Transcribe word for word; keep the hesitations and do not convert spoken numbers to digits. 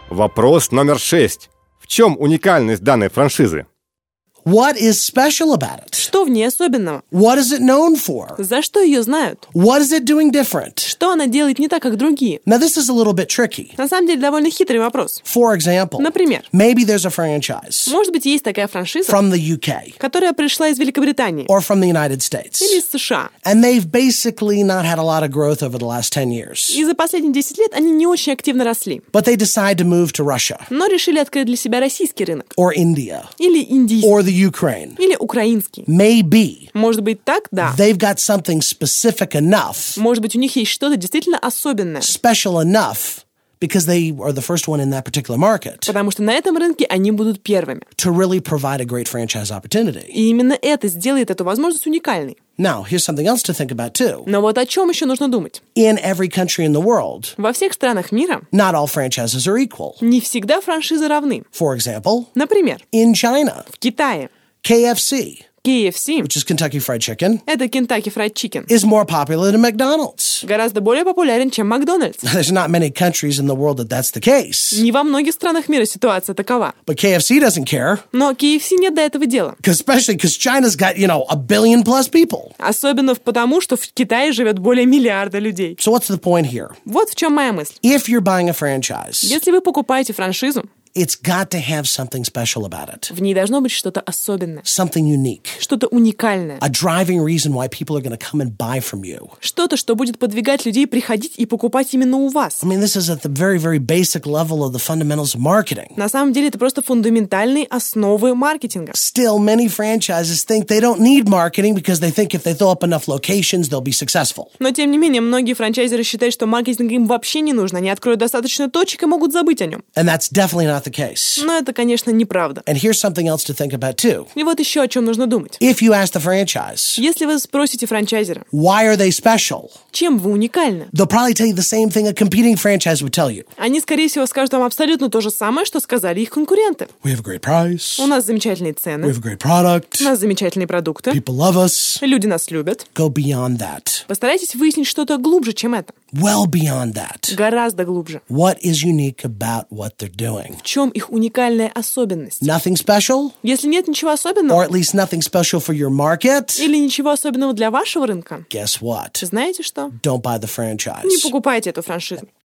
Вопрос номер шесть. В чем уникальность данной франшизы? What is special about it? Что в ней особенного? What is it known for? За что ее знают? What is it doing different? Что она делает не так, как другие? Now, this is a little bit tricky. На самом деле, довольно хитрый вопрос. For example, Например, maybe there's a franchise может быть, есть такая франшиза, from the U K которая пришла из Великобритании or from the United States, или из США. and they've basically not had a lot of growth over the last ten years. И за последние десять лет они не очень активно росли, But they decide to move to Russia но решили открыть для себя российский рынок. or India Или индийский. or the Ukraine. Или украинский. Maybe Может быть, так? Да. they've got something specific enough, Может быть, у них есть что-то действительно особенное. special enough, because they are the first one in that particular market, Потому что на этом рынке они будут первыми. to really provide a great franchise opportunity. И именно это сделает эту возможность уникальной. Now, here's something else to think about too. Но вот о чем еще нужно думать? In every country in the world, Во всех странах мира not all franchises are equal. не всегда франшизы равны. For example, Например, in China, в Китае K F C, кей эф си, which is Kentucky Fried Chicken, это Kentucky Fried Chicken, is more popular than McDonald's. гораздо более популярен, чем Макдональдс. There's not many countries in the world that that's the case. Не во многих странах мира ситуация такова. But K F C doesn't care, Но кей эф си нет до этого дела. 'cause- especially because China's got, you know, a billion plus people. Особенно потому, что в Китае живет более миллиарда людей. So what's the point here? Вот в чем моя мысль. If you're buying a franchise, Если вы покупаете франшизу, it's got to have something special about it, в ней должно быть что-то особенное, something unique, что-то уникальное, a driving reason why people are going to come and buy from you. что-то, что будет подвигать людей приходить и покупать именно у вас. I mean, this is at the very, very basic level of the fundamentals of marketing. На самом деле это просто фундаментальные основы маркетинга. Still, many franchises think they don't need marketing because they think if they throw up enough locations, they'll be successful. Но, тем не менее, многие франчайзеры считают, что маркетинг им вообще не нужен. Они откроют достаточно точек и могут забыть о нем. And that's definitely not the case. Но это, конечно, неправда. And here's something else to think about too. И вот еще о чем нужно думать. If you ask the franchise, Если вы спросите франчайзера, why are they special? чем вы уникальны, They'll probably tell you the same thing a competing franchise would tell you. они, скорее всего, скажут вам абсолютно то же самое, что сказали их конкуренты. We have a great price. У нас замечательные We цены, have a great product. у нас замечательные продукты, People love us. люди нас любят. Go beyond that. Постарайтесь выяснить что-то глубже, чем это. Well beyond that. Гораздо глубже. What is unique about what they're doing? В чем их уникальная особенность? Nothing special? Если нет ничего Or особенного, at least nothing special for your market? или ничего особенного для вашего рынка, Guess what? знаете что? Don't buy the Не franchise. покупайте эту франшизу.